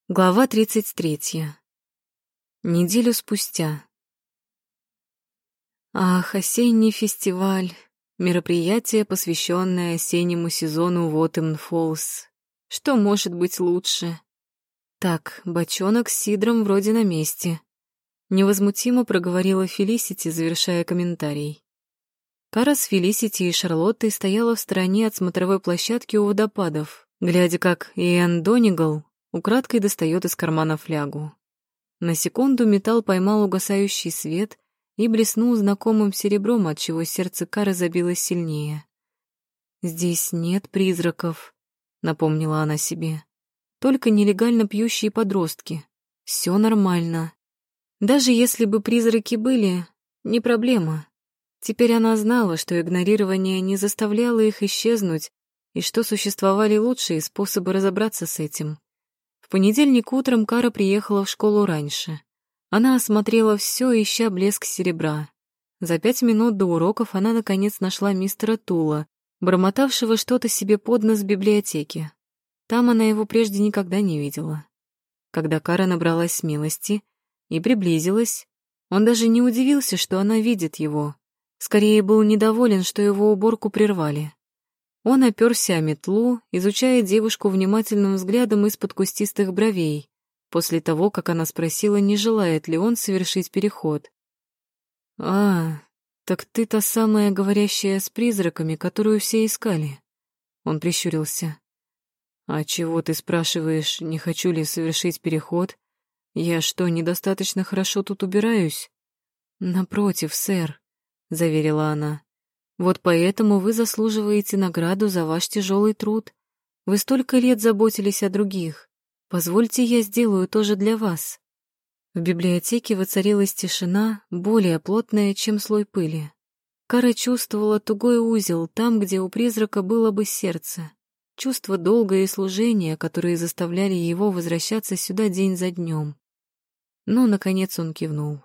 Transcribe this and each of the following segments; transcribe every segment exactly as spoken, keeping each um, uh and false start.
Глава тридцать третья. Неделю спустя. Ах, осенний фестиваль. Мероприятие, посвященное осеннему сезону в Оттемн-Фоллс. Что может быть лучше? Так, бочонок с сидром вроде на месте. Невозмутимо проговорила Фелисити, завершая комментарий. Кара с Фелисити и Шарлоттой стояла в стороне от смотровой площадки у водопадов, глядя, как Иэн Донигал украдкой достает из кармана флягу. На секунду металл поймал угасающий свет и блеснул знакомым серебром, отчего сердце Кары забилось сильнее. «Здесь нет призраков», — напомнила она себе. «Только нелегально пьющие подростки. Все нормально. Даже если бы призраки были, не проблема. Теперь она знала, что игнорирование не заставляло их исчезнуть и что существовали лучшие способы разобраться с этим. В понедельник утром Кара приехала в школу раньше. Она осмотрела все, ища блеск серебра. За пять минут до уроков она наконец нашла мистера Тула, бормотавшего что-то себе под нос в библиотеке. Там она его прежде никогда не видела. Когда Кара набралась смелости и приблизилась, он даже не удивился, что она видит его. Скорее был недоволен, что его уборку прервали. Он оперся о метлу, изучая девушку внимательным взглядом из-под кустистых бровей, после того, как она спросила, не желает ли он совершить переход. «А, так ты та самая говорящая с призраками, которую все искали?» Он прищурился. «А чего ты спрашиваешь, не хочу ли совершить переход? Я что, недостаточно хорошо тут убираюсь?» «Напротив, сэр», — заверила она. «Вот поэтому вы заслуживаете награду за ваш тяжелый труд. Вы столько лет заботились о других. Позвольте, я сделаю то же для вас». В библиотеке воцарилась тишина, более плотная, чем слой пыли. Кара чувствовала тугой узел там, где у призрака было бы сердце. Чувство долга и служения, которые заставляли его возвращаться сюда день за днем. Но, наконец, он кивнул.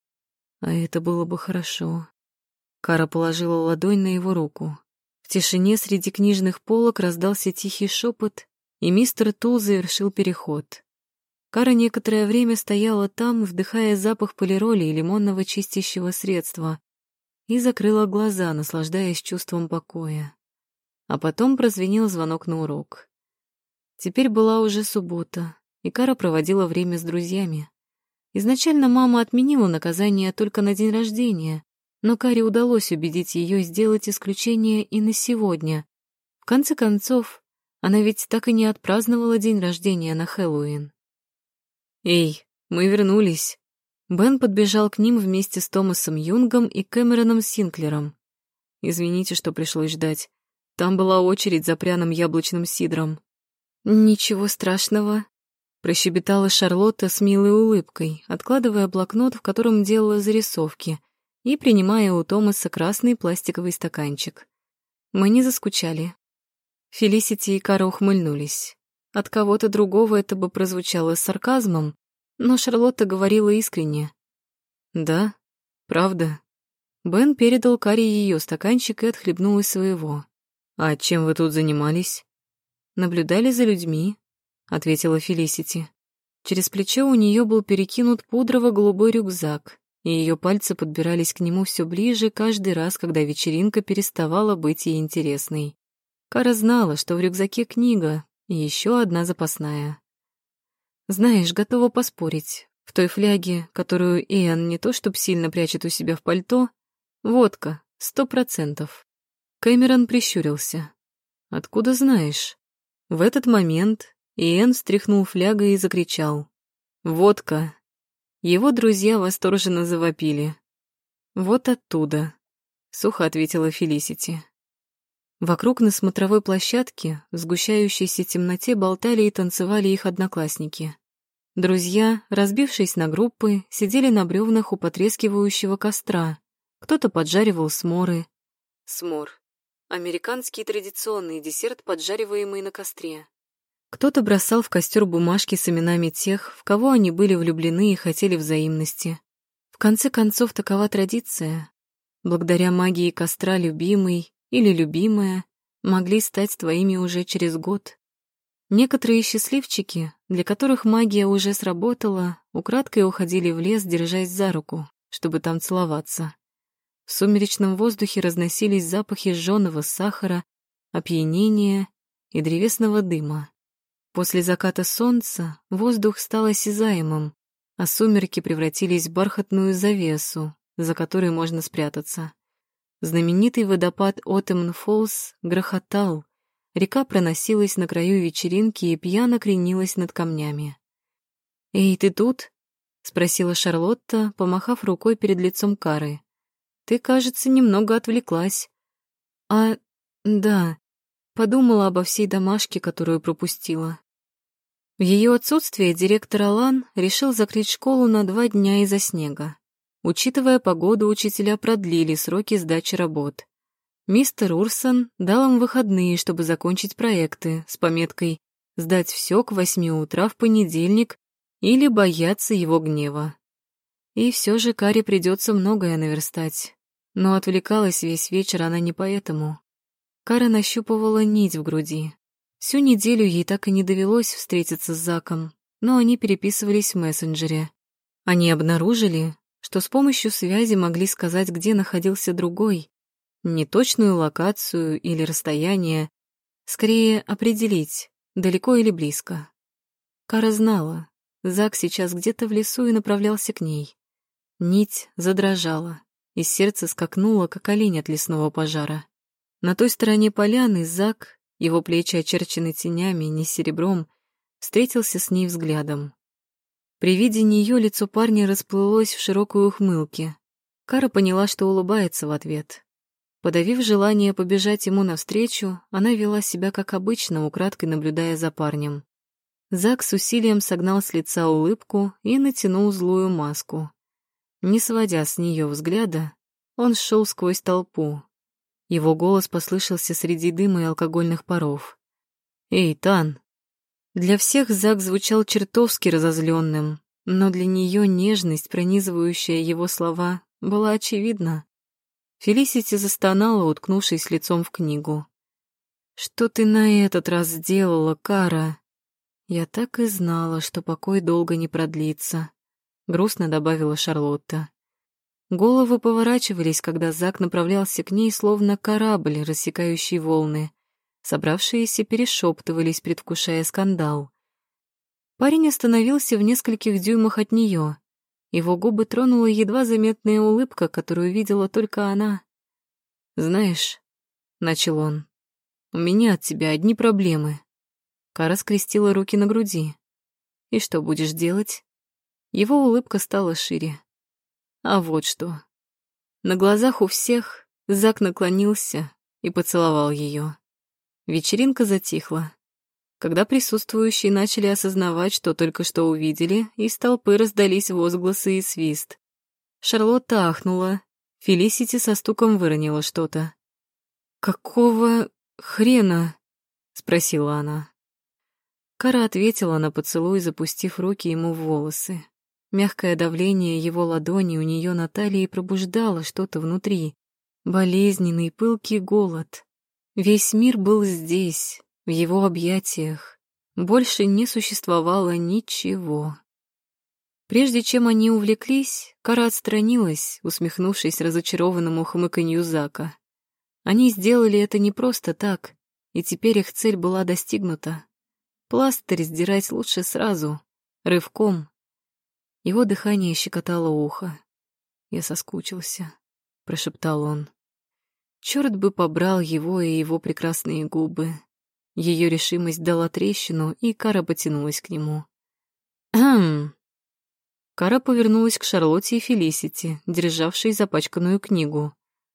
А это было бы хорошо. Кара положила ладонь на его руку. В тишине среди книжных полок раздался тихий шепот, и мистер Тул завершил переход. Кара некоторое время стояла там, вдыхая запах полироли и лимонного чистящего средства, и закрыла глаза, наслаждаясь чувством покоя. А потом прозвенел звонок на урок. Теперь была уже суббота, и Кара проводила время с друзьями. Изначально мама отменила наказание только на день рождения, но Каре удалось убедить ее сделать исключение и на сегодня. В конце концов, она ведь так и не отпраздновала день рождения на Хэллоуин. «Эй, мы вернулись!» Бен подбежал к ним вместе с Томасом Юнгом и Кэмероном Синклером. «Извините, что пришлось ждать. Там была очередь за пряным яблочным сидром». «Ничего страшного», — прощебетала Шарлотта с милой улыбкой, откладывая блокнот, в котором делала зарисовки, и принимая у Томаса красный пластиковый стаканчик. Мы не заскучали. Фелисити и Кара ухмыльнулись. От кого-то другого это бы прозвучало с сарказмом, но Шарлотта говорила искренне. «Да, правда». Бен передал Каре ее стаканчик и отхлебнул из своего. «А чем вы тут занимались?» «Наблюдали за людьми», — ответила Фелисити. Через плечо у нее был перекинут пудрово-голубой рюкзак, и ее пальцы подбирались к нему все ближе каждый раз, когда вечеринка переставала быть ей интересной. Кара знала, что в рюкзаке книга и еще одна запасная. «Знаешь, готова поспорить, в той фляге, которую Иэн не то чтоб сильно прячет у себя в пальто, водка, сто процентов». Кэмерон прищурился. «Откуда знаешь?» В этот момент Иэн встряхнул флягой и закричал. «Водка!» Его друзья восторженно завопили. «Вот оттуда», — сухо ответила Фелисити. Вокруг на смотровой площадке в сгущающейся темноте болтали и танцевали их одноклассники. Друзья, разбившись на группы, сидели на бревнах у потрескивающего костра. Кто-то поджаривал сморы. Смор — американский традиционный десерт, поджариваемый на костре. Кто-то бросал в костер бумажки с именами тех, в кого они были влюблены и хотели взаимности. В конце концов, такова традиция. Благодаря магии костра любимый или любимая могли стать твоими уже через год. Некоторые счастливчики, для которых магия уже сработала, украдкой уходили в лес, держась за руку, чтобы там целоваться. В сумеречном воздухе разносились запахи жжёного сахара, опьянения и древесного дыма. После заката солнца воздух стал осязаемым, а сумерки превратились в бархатную завесу, за которой можно спрятаться. Знаменитый водопад Отемн-Фоллс грохотал, река проносилась на краю вечеринки и пьяно кренилась над камнями. «Эй, ты тут?» — спросила Шарлотта, помахав рукой перед лицом Кары. «Ты, кажется, немного отвлеклась». «А, да, подумала обо всей домашке, которую пропустила». В ее отсутствие директор Алан решил закрыть школу на два дня из-за снега. Учитывая погоду, учителя продлили сроки сдачи работ. Мистер Урсон дал им выходные, чтобы закончить проекты, с пометкой «Сдать все к восьми утра в понедельник» или «Бояться его гнева». И все же Каре придется многое наверстать. Но отвлекалась весь вечер она не поэтому. Кара нащупывала нить в груди. Всю неделю ей так и не довелось встретиться с Заком, но они переписывались в мессенджере. Они обнаружили, что с помощью связи могли сказать, где находился другой, не точную локацию или расстояние, скорее определить, далеко или близко. Кара знала, Зак сейчас где-то в лесу и направлялся к ней. Нить задрожала, и сердце скакнуло, как олень от лесного пожара. На той стороне поляны Зак, его плечи очерчены тенями, не серебром, встретился с ней взглядом. При виде нее лицо парня расплылось в широкой ухмылке. Кара поняла, что улыбается в ответ. Подавив желание побежать ему навстречу, она вела себя как обычно, украдкой наблюдая за парнем. Зак с усилием согнал с лица улыбку и натянул злую маску. Не сводя с нее взгляда, он шел сквозь толпу. Его голос послышался среди дыма и алкогольных паров. «Эй, Тан!» Для всех Зак звучал чертовски разозленным, но для нее нежность, пронизывающая его слова, была очевидна. Фелисити застонала, уткнувшись лицом в книгу. «Что ты на этот раз сделала, Кара?» «Я так и знала, что покой долго не продлится», — грустно добавила Шарлотта. Головы поворачивались, когда Зак направлялся к ней, словно корабль, рассекающий волны. Собравшиеся перешептывались, предвкушая скандал. Парень остановился в нескольких дюймах от нее. Его губы тронула едва заметная улыбка, которую видела только она. «Знаешь», — начал он, — «у меня от тебя одни проблемы». Кара скрестила руки на груди. «И что будешь делать?» Его улыбка стала шире. А вот что. На глазах у всех Зак наклонился и поцеловал ее. Вечеринка затихла. Когда присутствующие начали осознавать, что только что увидели, из толпы раздались возгласы и свист. Шарлотта ахнула, Фелисити со стуком выронила что-то. «Какого хрена?» — спросила она. Кара ответила на поцелуй, запустив руки ему в волосы. Мягкое давление его ладони у нее на талии пробуждало что-то внутри. Болезненный, пылкий голод. Весь мир был здесь, в его объятиях. Больше не существовало ничего. Прежде чем они увлеклись, Кара отстранилась, усмехнувшись разочарованному хмыканью Зака. Они сделали это не просто так, и теперь их цель была достигнута. Пластырь сдирать лучше сразу, рывком. Его дыхание щекотало ухо. «Я соскучился», — прошептал он. Чёрт бы побрал его и его прекрасные губы. Ее решимость дала трещину, и Кара потянулась к нему. «Хм». Кара повернулась к Шарлотте и Фелисити, державшей запачканную книгу.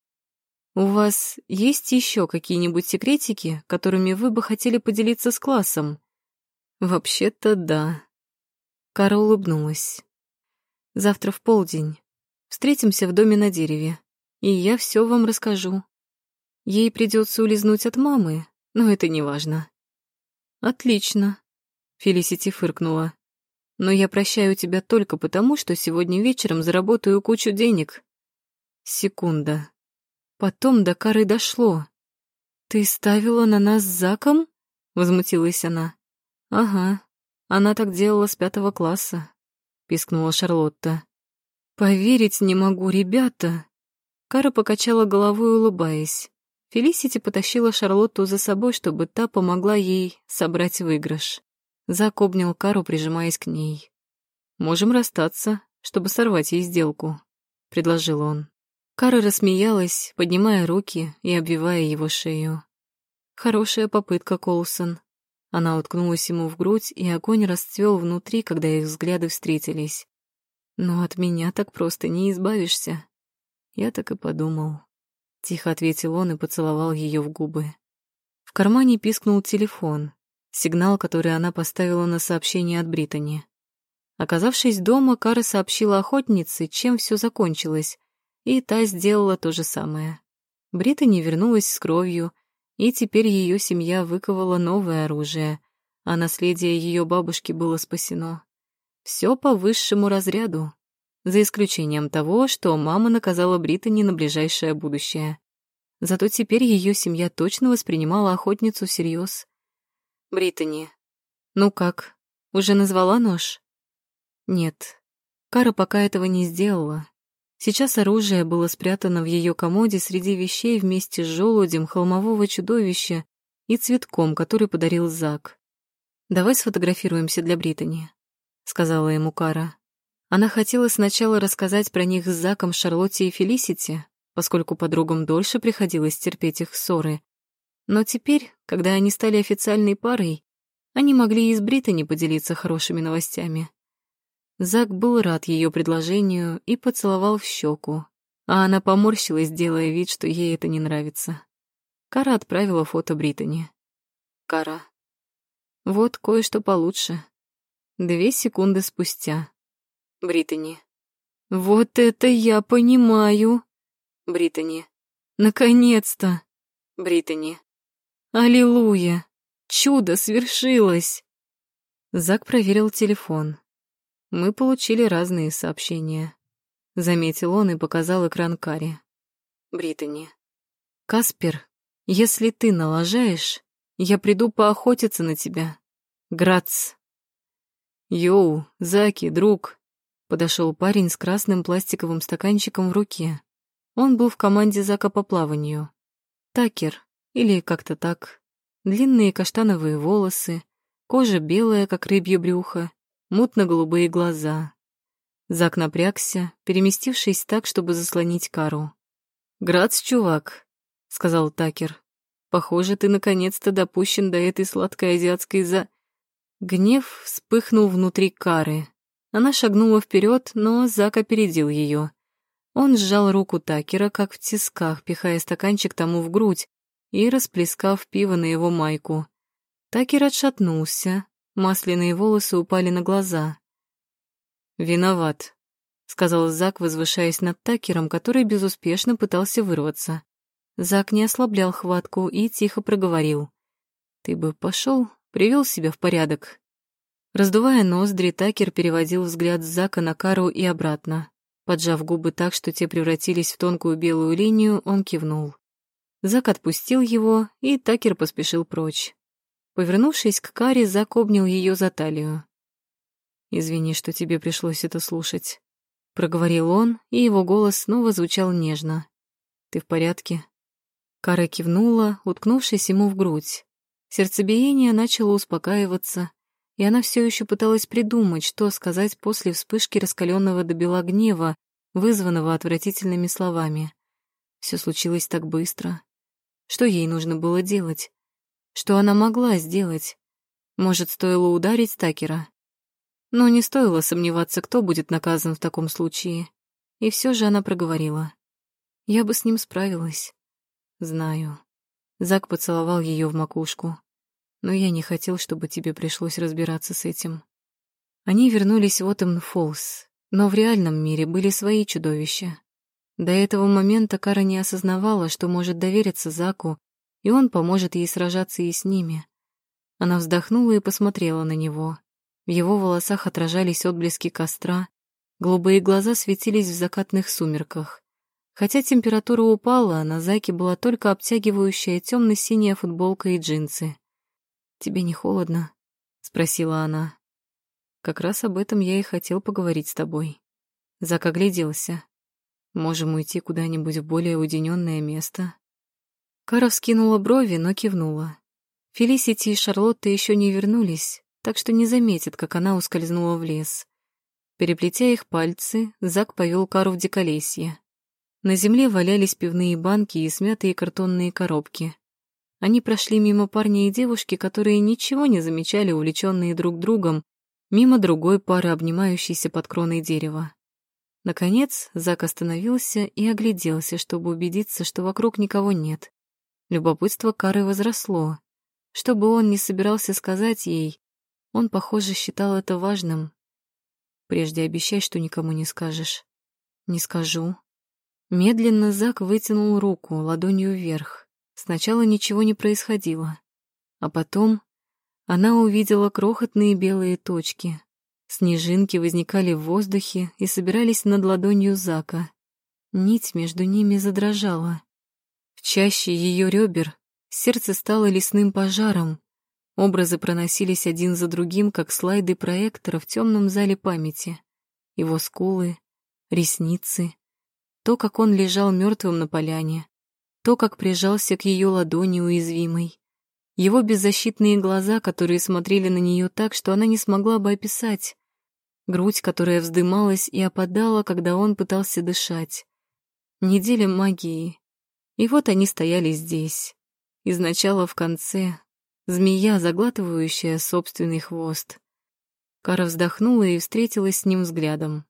«У вас есть еще какие-нибудь секретики, которыми вы бы хотели поделиться с классом?» «Вообще-то да». Кара улыбнулась. «Завтра в полдень. Встретимся в доме на дереве, и я все вам расскажу. Ей придется улизнуть от мамы, но это не важно». «Отлично», — Фелисити фыркнула. «Но я прощаю тебя только потому, что сегодня вечером заработаю кучу денег». Секунда. Потом до Кары дошло. «Ты ставила на нас с Заком?» — возмутилась она. «Ага, она так делала с пятого класса», — пискнула Шарлотта. «Поверить не могу, ребята!» Кара покачала головой, улыбаясь. Фелисити потащила Шарлотту за собой, чтобы та помогла ей собрать выигрыш. Зак обнял Кару, прижимаясь к ней. «Можем расстаться, чтобы сорвать ей сделку», — предложил он. Кара рассмеялась, поднимая руки и обвивая его шею. «Хорошая попытка, Коулсон». Она уткнулась ему в грудь, и огонь расцвел внутри, когда их взгляды встретились. «Но от меня так просто не избавишься». «Я так и подумал», — тихо ответил он и поцеловал ее в губы. В кармане пискнул телефон, сигнал, который она поставила на сообщение от Британи. Оказавшись дома, Кара сообщила охотнице, чем все закончилось, и та сделала то же самое. Британи вернулась с кровью, и теперь ее семья выковала новое оружие, а наследие ее бабушки было спасено. Все по высшему разряду, за исключением того, что мама наказала Британи на ближайшее будущее. Зато теперь ее семья точно воспринимала охотницу всерьез. «Британи, ну как, уже назвала нож?» Нет, Кара пока этого не сделала. Сейчас оружие было спрятано в ее комоде среди вещей вместе с желудем холмового чудовища и цветком, который подарил Зак. «Давай сфотографируемся для Британи», — сказала ему Кара. Она хотела сначала рассказать про них с Заком, Шарлотте и Фелисити, поскольку подругам дольше приходилось терпеть их ссоры. Но теперь, когда они стали официальной парой, они могли и с Британи поделиться хорошими новостями. Зак был рад ее предложению и поцеловал в щеку, а она поморщилась, делая вид, что ей это не нравится. Кара отправила фото Британи. «Кара, вот кое-что получше». Две секунды спустя. Британи. «Вот это я понимаю!» Британи. «Наконец-то!» Британи. «Аллилуйя! Чудо свершилось!» Зак проверил телефон. Мы получили разные сообщения. Заметил он и показал экран Каре. Британи. «Каспер, если ты налажаешь, я приду поохотиться на тебя. Грац». «Йоу, Заки, друг», — подошел парень с красным пластиковым стаканчиком в руке. Он был в команде Зака по плаванию. Такер, или как-то так. Длинные каштановые волосы, кожа белая, как рыбье брюхо, мутно-голубые глаза. Зак напрягся, переместившись так, чтобы заслонить Кару. «Грац, чувак», — сказал Такер. «Похоже, ты наконец-то допущен до этой сладкой азиатской за...» Гнев вспыхнул внутри Кары. Она шагнула вперед, но Зак опередил ее. Он сжал руку Такера, как в тисках, пихая стаканчик тому в грудь и расплескав пиво на его майку. Такер отшатнулся, масляные волосы упали на глаза. «Виноват», — сказал Зак, возвышаясь над Такером, который безуспешно пытался вырваться. Зак не ослаблял хватку и тихо проговорил. «Ты бы пошел, привел себя в порядок». Раздувая ноздри, Такер переводил взгляд с Зака на Кару и обратно. Поджав губы так, что те превратились в тонкую белую линию, он кивнул. Зак отпустил его, и Такер поспешил прочь. Повернувшись к Каре, Зак обнял ее за талию. «Извини, что тебе пришлось это слушать», — проговорил он, и его голос снова звучал нежно. «Ты в порядке?» Кара кивнула, уткнувшись ему в грудь. Сердцебиение начало успокаиваться, и она все еще пыталась придумать, что сказать после вспышки раскаленного до бела гнева, вызванного отвратительными словами. Все случилось так быстро. Что ей нужно было делать? Что она могла сделать? Может, стоило ударить Такера? Но не стоило сомневаться, кто будет наказан в таком случае. И все же она проговорила. «Я бы с ним справилась». «Знаю». Зак поцеловал ее в макушку. «Но я не хотел, чтобы тебе пришлось разбираться с этим». Они вернулись в Уоттем-Фоллс, но в реальном мире были свои чудовища. До этого момента Кара не осознавала, что может довериться Заку, и он поможет ей сражаться и с ними. Она вздохнула и посмотрела на него. В его волосах отражались отблески костра, голубые глаза светились в закатных сумерках. Хотя температура упала, на Заке была только обтягивающая темно-синяя футболка и джинсы. «Тебе не холодно?» спросила она. Как раз об этом я и хотел поговорить с тобой. Зак огляделся. Можем уйти куда-нибудь в более уединенное место. Кара вскинула брови, но кивнула. Фелисити и Шарлотта еще не вернулись, так что не заметит, как она ускользнула в лес. Переплетя их пальцы, Зак повел Кару в диколесье. На земле валялись пивные банки и смятые картонные коробки. Они прошли мимо парня и девушки, которые ничего не замечали, увлеченные друг другом, мимо другой пары, обнимающейся под кроной дерева. Наконец Зак остановился и огляделся, чтобы убедиться, что вокруг никого нет. Любопытство Кары возросло. Что бы он ни собирался сказать ей, он, похоже, считал это важным. «Прежде обещай, что никому не скажешь». «Не скажу». Медленно Зак вытянул руку ладонью вверх. Сначала ничего не происходило. А потом она увидела крохотные белые точки. Снежинки возникали в воздухе и собирались над ладонью Зака. Нить между ними задрожала. В чаще ее ребер сердце стало лесным пожаром. Образы проносились один за другим, как слайды проектора в темном зале памяти. Его скулы, ресницы, то, как он лежал мертвым на поляне, то, как прижался к ее ладони уязвимой. Его беззащитные глаза, которые смотрели на нее так, что она не смогла бы описать. Грудь, которая вздымалась и опадала, когда он пытался дышать. Неделя магии. И вот они стояли здесь. Из начала в конце. Змея, заглатывающая собственный хвост. Кара вздохнула и встретилась с ним взглядом.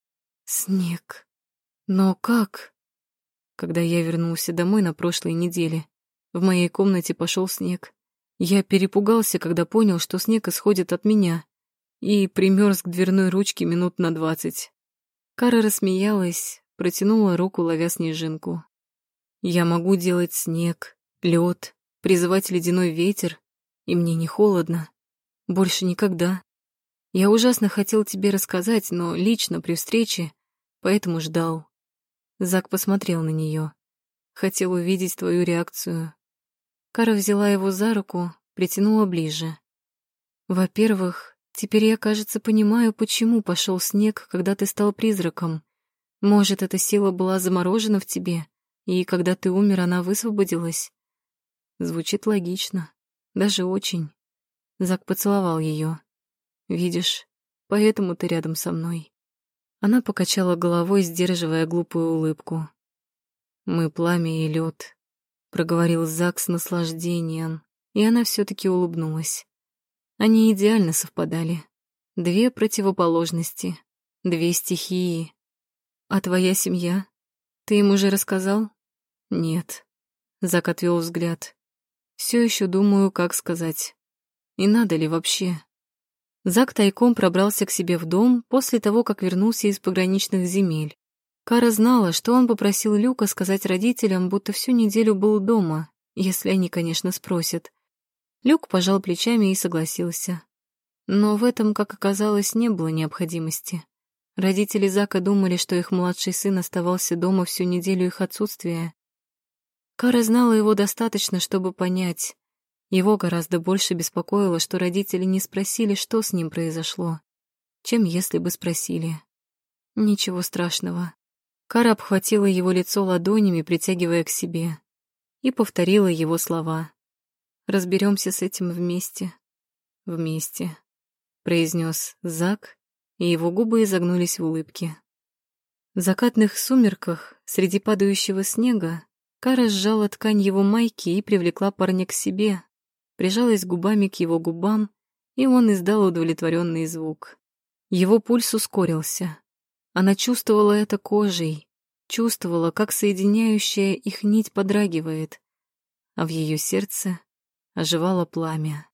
Снег. Но как? Когда я вернулся домой на прошлой неделе, в моей комнате пошел снег. Я перепугался, когда понял, что снег исходит от меня, и примерз к дверной ручке минут на двадцать. Кара рассмеялась, протянула руку, ловя снежинку. Я могу делать снег, лед, призывать ледяной ветер, и мне не холодно. Больше никогда. Я ужасно хотел тебе рассказать, но лично при встрече, поэтому ждал. Зак посмотрел на нее. Хотел увидеть твою реакцию. Кара взяла его за руку, притянула ближе. Во-первых, теперь я, кажется, понимаю, почему пошел снег, когда ты стал призраком. Может, эта сила была заморожена в тебе, и когда ты умер, она высвободилась? Звучит логично. Даже очень. Зак поцеловал ее. Видишь, поэтому ты рядом со мной. Она покачала головой, сдерживая глупую улыбку. Мы пламя и лед, проговорил Зак с наслаждением, и она все-таки улыбнулась. Они идеально совпадали. Две противоположности, две стихии. А твоя семья? Ты им уже рассказал? Нет. Зак отвел взгляд. Все еще думаю, как сказать. И надо ли вообще? Зак тайком пробрался к себе в дом после того, как вернулся из пограничных земель. Кара знала, что он попросил Люка сказать родителям, будто всю неделю был дома, если они, конечно, спросят. Люк пожал плечами и согласился. Но в этом, как оказалось, не было необходимости. Родители Зака думали, что их младший сын оставался дома всю неделю их отсутствия. Кара знала его достаточно, чтобы понять. Его гораздо больше беспокоило, что родители не спросили, что с ним произошло, чем если бы спросили. Ничего страшного. Кара обхватила его лицо ладонями, притягивая к себе, и повторила его слова. «Разберемся с этим вместе». «Вместе», — произнес Зак, и его губы изогнулись в улыбке. В закатных сумерках, среди падающего снега, Кара сжала ткань его майки и привлекла парня к себе, прижалась губами к его губам, и он издал удовлетворенный звук. Его пульс ускорился. Она чувствовала это кожей, чувствовала, как соединяющая их нить подрагивает, а в ее сердце оживало пламя.